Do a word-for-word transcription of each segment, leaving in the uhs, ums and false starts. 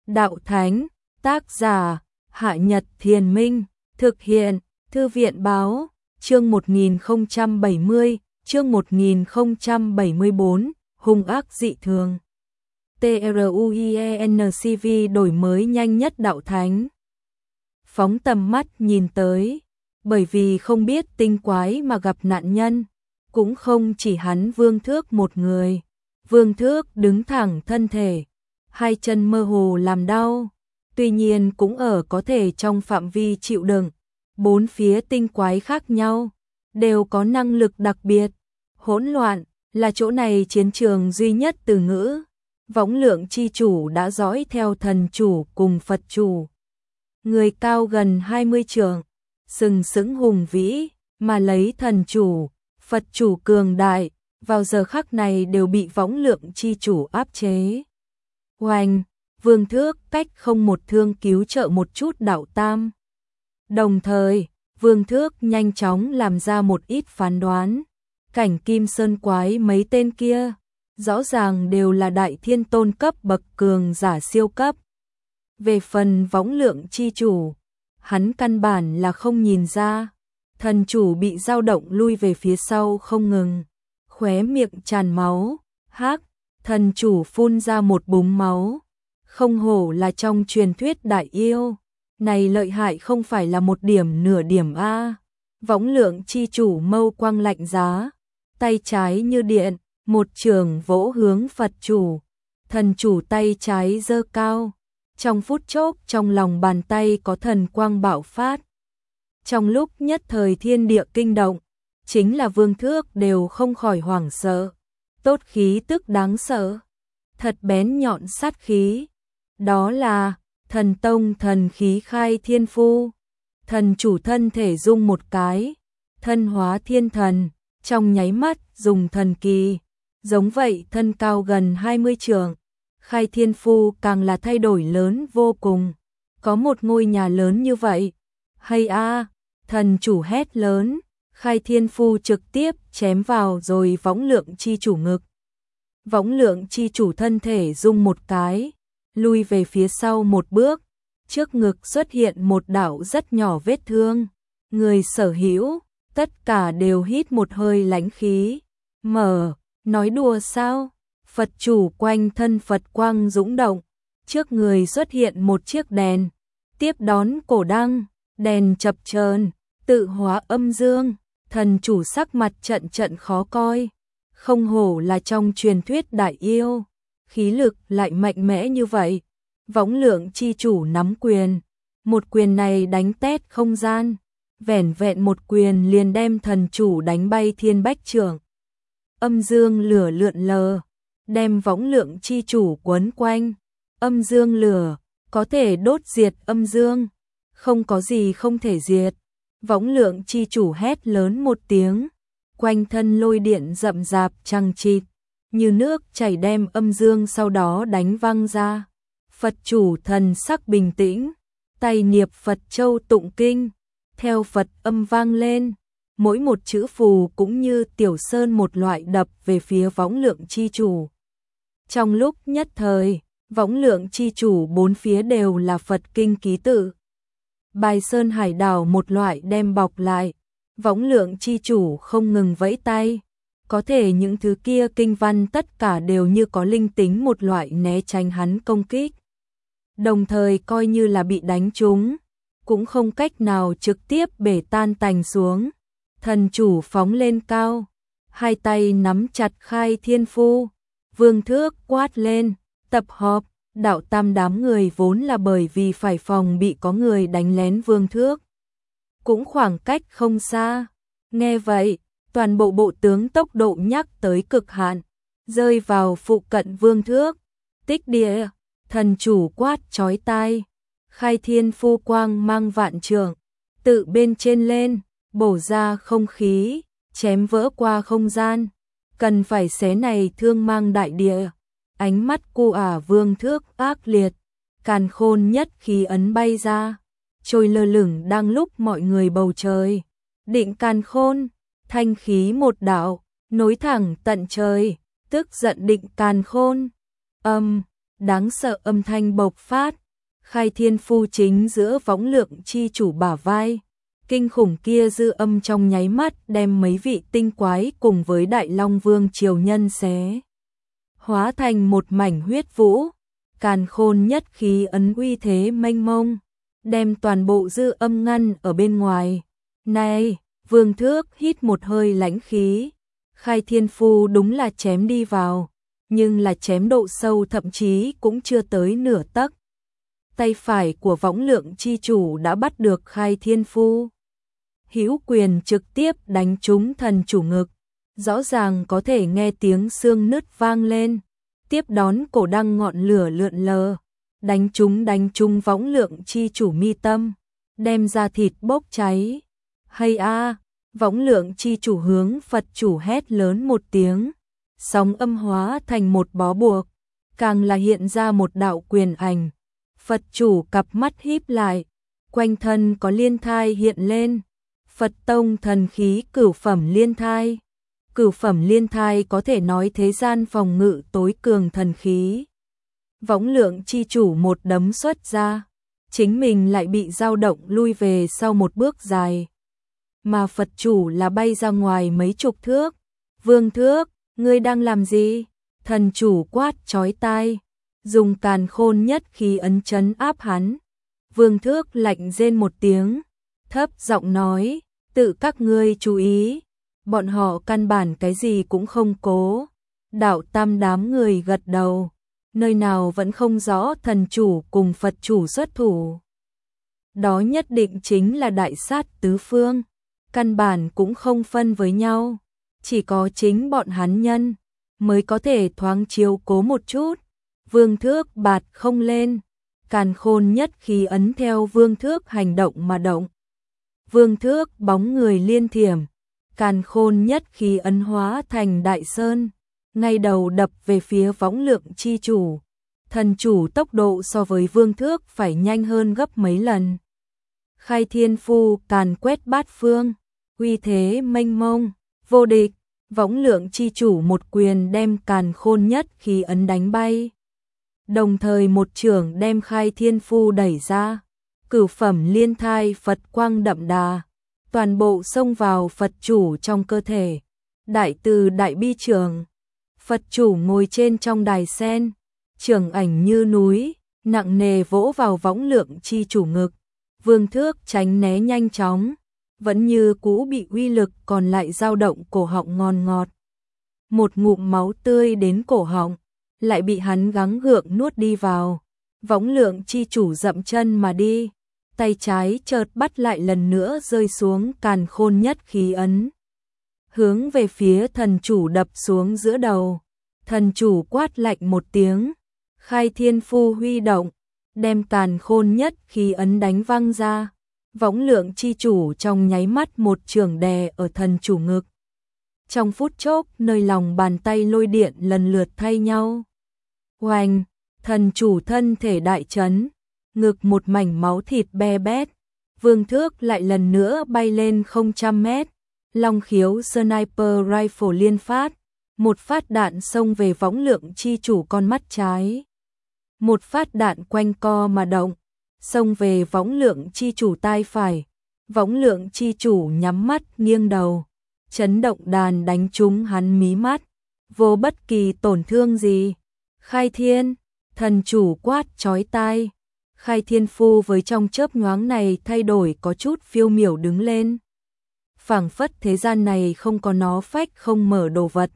Đạo Thánh, tác giả, Hạ Nhật Thiền Minh, thực hiện, Thư viện Báo, chương một nghìn không trăm bảy mươi, chương một nghìn không trăm bảy mươi tư, hung ác dị thường. TRUIENCV đổi mới nhanh nhất Đạo Thánh. Phóng tầm mắt nhìn tới, bởi vì không biết tinh quái mà gặp nạn nhân, cũng không chỉ hắn Vương Thước một người. Vương Thước đứng thẳng thân thể, hai chân mơ hồ làm đau, tuy nhiên cũng ở có thể trong phạm vi chịu đựng. Bốn phía tinh quái khác nhau, đều có năng lực đặc biệt. Hỗn loạn là chỗ này chiến trường duy nhất từ ngữ. Võng Lượng chi chủ đã dõi theo thần chủ cùng Phật chủ. Người cao gần hai mươi trượng, sừng sững hùng vĩ, mà lấy thần chủ, Phật chủ cường đại, vào giờ khắc này đều bị Võng Lượng chi chủ áp chế. Oanh, Vương Thước cách không một thương cứu trợ một chút Đạo Tam. Đồng thời, Vương Thước nhanh chóng làm ra một ít phán đoán. Cảnh Kim Sơn quái mấy tên kia, rõ ràng đều là đại thiên tôn cấp bậc cường giả siêu cấp. Về phần Võng Lượng chi chủ, hắn căn bản là không nhìn ra. Thần chủ bị dao động lui về phía sau không ngừng, khóe miệng tràn máu, hắc, thần chủ phun ra một búng máu. Không hổ là trong truyền thuyết đại yêu, này lợi hại không phải là một điểm nửa điểm a. Võng Lượng chi chủ mâu quang lạnh giá, tay trái như điện, một trường vỗ hướng Phật chủ. Thần chủ tay trái giơ cao, trong phút chốc trong lòng bàn tay có thần quang bạo phát. Trong lúc nhất thời thiên địa kinh động, chính là Vương Thước đều không khỏi hoảng sợ. Tốt khí tức đáng sợ, thật bén nhọn sát khí. Đó là thần tông thần khí Khai Thiên Phu. Thần chủ thân thể rung một cái, thân hóa thiên thần, trong nháy mắt dùng thần kỳ. Giống vậy thân cao gần hai mươi trượng, Khai Thiên Phu càng là thay đổi lớn vô cùng. Có một ngôi nhà lớn như vậy. Hay a, thần chủ hét lớn, Khai Thiên Phu trực tiếp chém vào rồi Võng Lượng chi chủ ngực. Võng Lượng chi chủ thân thể rung một cái, lui về phía sau một bước, trước ngực xuất hiện một đạo rất nhỏ vết thương. Người sở hữu, tất cả đều hít một hơi lãnh khí. Mở, nói đùa sao? Phật chủ quanh thân Phật quang dũng động, trước người xuất hiện một chiếc đèn, tiếp đón cổ đăng, đèn chập chờn, tự hóa âm dương. Thần chủ sắc mặt trận trận khó coi, không hổ là trong truyền thuyết đại yêu, khí lực lại mạnh mẽ như vậy. Võng Lượng chi chủ nắm quyền, một quyền này đánh tét không gian, vẻn vẹn một quyền liền đem thần chủ đánh bay thiên bách trưởng. Âm dương lửa lượn lờ, đem Võng Lượng chi chủ quấn quanh. Âm dương lửa có thể đốt diệt âm dương, không có gì không thể diệt. Võng Lượng chi chủ hét lớn một tiếng, quanh thân lôi điện rậm rạp chằng chịt, như nước chảy đem âm dương sau đó đánh văng ra. Phật chủ thần sắc bình tĩnh, tay niệm Phật châu tụng kinh, theo Phật âm vang lên, mỗi một chữ phù cũng như tiểu sơn một loại đập về phía Võng Lượng chi chủ. Trong lúc nhất thời, Võng Lượng chi chủ bốn phía đều là Phật kinh ký tự. Bài sơn hải đảo một loại đem bọc lại, Võng Lượng chi chủ không ngừng vẫy tay, có thể những thứ kia kinh văn tất cả đều như có linh tính một loại né tránh hắn công kích. Đồng thời coi như là bị đánh trúng, cũng không cách nào trực tiếp bể tan tành xuống. Thần chủ phóng lên cao, hai tay nắm chặt Khai Thiên Phu. Vương Thước quát lên, tập họp. Đạo Tam đám người vốn là bởi vì phải phòng bị có người đánh lén Vương Thước, cũng khoảng cách không xa. Nghe vậy, toàn bộ bộ tướng tốc độ nhắc tới cực hạn, rơi vào phụ cận Vương Thước. Tích địa, thần chủ quát chói tai, Khai Thiên Phu quang mang vạn trượng, tự bên trên lên, bổ ra không khí, chém vỡ qua không gian, cần phải xé này thương mang đại địa. Ánh mắt cu ả Vương Thước ác liệt, càn khôn nhất khí ấn bay ra, trôi lơ lửng đang lúc mọi người bầu trời. Định càn khôn, thanh khí một đạo, nối thẳng tận trời, tức giận định càn khôn. Âm, đáng sợ âm thanh bộc phát, Khai Thiên Phu chính giữa võng lượng chi chủ bả vai. Kinh khủng kia dư âm trong nháy mắt đem mấy vị tinh quái cùng với Đại Long Vương triều nhân xé hóa thành một mảnh huyết vũ, càn khôn nhất khí ấn uy thế mênh mông, đem toàn bộ dư âm ngăn ở bên ngoài. Này, Vương Thước hít một hơi lãnh khí, Khai Thiên Phu đúng là chém đi vào, nhưng là chém độ sâu thậm chí cũng chưa tới nửa tấc. Tay phải của võng lượng chi chủ đã bắt được Khai Thiên Phu. Hữu quyền trực tiếp đánh trúng thần chủ ngực, rõ ràng có thể nghe tiếng xương nứt vang lên, tiếp đón cổ đăng ngọn lửa lượn lờ, đánh trúng đánh trúng võng lượng chi chủ mi tâm, đem ra thịt bốc cháy. Hay a, võng lượng chi chủ hướng Phật chủ hét lớn một tiếng, sóng âm hóa thành một bó buộc, càng là hiện ra một đạo quyền ảnh. Phật chủ cặp mắt híp lại, quanh thân có liên thai hiện lên. Phật tông thần khí cửu phẩm liên thai. Cửu phẩm liên thai có thể nói thế gian phòng ngự tối cường thần khí. Võng lượng chi chủ một đấm xuất ra, chính mình lại bị dao động lui về sau một bước dài. Mà Phật chủ là bay ra ngoài mấy chục thước. Vương Thước, ngươi đang làm gì? Thần chủ quát chói tai, dùng càn khôn nhất khí ấn trấn áp hắn. Vương Thước lạnh rên một tiếng, thấp giọng nói, tự các ngươi chú ý, bọn họ căn bản cái gì cũng không cố. Đạo tam đám người gật đầu, nơi nào vẫn không rõ thần chủ cùng Phật chủ xuất thủ. Đó nhất định chính là đại sát tứ phương, căn bản cũng không phân với nhau, chỉ có chính bọn hắn nhân mới có thể thoáng chiếu cố một chút. Vương Thước bạt không lên, càn khôn nhất khí ấn theo Vương Thước hành động mà động. Vương Thước bóng người liên thiểm, càn khôn nhất khí ấn hóa thành đại sơn, ngay đầu đập về phía võng lượng chi chủ. Thần chủ tốc độ so với Vương Thước phải nhanh hơn gấp mấy lần. Khai Thiên Phu càn quét bát phương, uy thế mênh mông, vô địch. Võng lượng chi chủ một quyền đem càn khôn nhất khí ấn đánh bay, đồng thời một chưởng đem Khai Thiên Phu đẩy ra. Cửu phẩm liên thai Phật quang đậm đà, toàn bộ xông vào Phật chủ trong cơ thể. Đại từ đại bi chưởng, Phật chủ ngồi trên trong đài sen, chưởng ảnh như núi, nặng nề vỗ vào võng lượng chi chủ ngực. Vương Thước tránh né nhanh chóng, vẫn như cũ bị uy lực còn lại dao động cổ họng ngon ngọt. Một ngụm máu tươi đến cổ họng, lại bị hắn gắng gượng nuốt đi vào. Võng lượng chi chủ dậm chân mà đi, tay trái chợt bắt lại lần nữa rơi xuống càn khôn nhất khí ấn, hướng về phía thần chủ đập xuống giữa đầu. Thần chủ quát lạnh một tiếng, Khai Thiên Phu huy động, đem càn khôn nhất khí ấn đánh văng ra. Võng lượng chi chủ trong nháy mắt một chưởng đè ở thần chủ ngực. Trong phút chốc, nơi lòng bàn tay lôi điện lần lượt thay nhau. Oanh, thần chủ thân thể đại chấn, ngực một mảnh máu thịt be bét. Vương Thước lại lần nữa bay lên không trăm mét. Long khiếu sniper rifle liên phát, một phát đạn xông về võng lượng chi chủ con mắt trái. Một phát đạn quanh co mà động, xông về võng lượng chi chủ tai phải. Võng lượng chi chủ nhắm mắt nghiêng đầu, chấn động đàn đánh trúng hắn mí mắt, vô bất kỳ tổn thương gì. Khai Thiên, thần chủ quát chói tai. Khai Thiên Phu với trong chớp nhoáng này thay đổi có chút phiêu miểu đứng lên. Phảng phất thế gian này không có nó phách không mở đồ vật.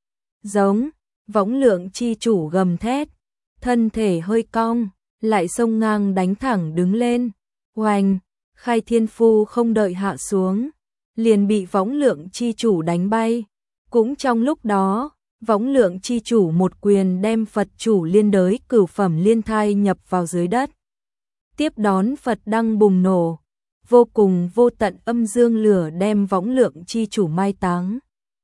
Giống, võng lượng chi chủ gầm thét, thân thể hơi cong, lại xông ngang đánh thẳng đứng lên. Oanh, Khai Thiên Phu không đợi hạ xuống, liền bị võng lượng chi chủ đánh bay. Cũng trong lúc đó, võng lượng chi chủ một quyền đem Phật chủ liên đới cửu phẩm liên thai nhập vào dưới đất. Tiếp đón Phật đăng bùng nổ, vô cùng vô tận âm dương lửa đem võng lượng chi chủ mai táng.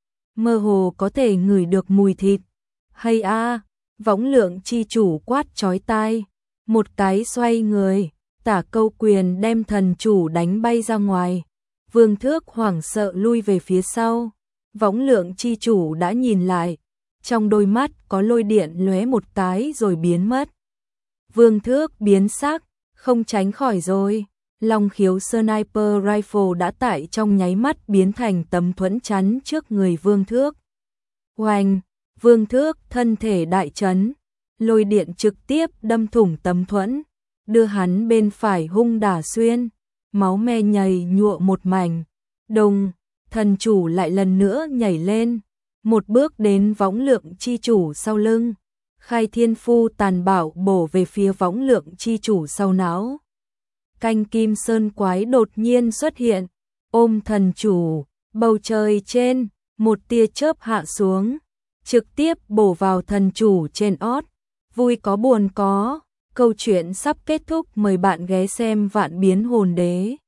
Mơ hồ có thể ngửi được mùi thịt. Hay a, võng lượng chi chủ quát chói tai, một cái xoay người, tả câu quyền đem thần chủ đánh bay ra ngoài. Vương Thước hoảng sợ lui về phía sau. Võng lượng chi chủ đã nhìn lại, trong đôi mắt có lôi điện lóe một cái rồi biến mất. Vương Thước biến sắc, không tránh khỏi rồi. Long khiếu sniper rifle đã tại trong nháy mắt biến thành tấm thuẫn chắn trước người Vương Thước. Oanh, Vương Thước thân thể đại chấn, lôi điện trực tiếp đâm thủng tấm thuẫn, đưa hắn bên phải hung đả xuyên, máu me nhầy nhụa một mảnh. Đùng, thần chủ lại lần nữa nhảy lên, một bước đến võng lượng chi chủ sau lưng. Khai thiên phu tàn bạo bổ về phía võng lượng chi chủ sau não. Canh kim sơn quái đột nhiên xuất hiện, ôm thần chủ, bầu trời trên, một tia chớp hạ xuống, trực tiếp bổ vào thần chủ trên ót. Vui có buồn có, câu chuyện sắp kết thúc, mời bạn ghé xem Vạn Biến Hồn Đế.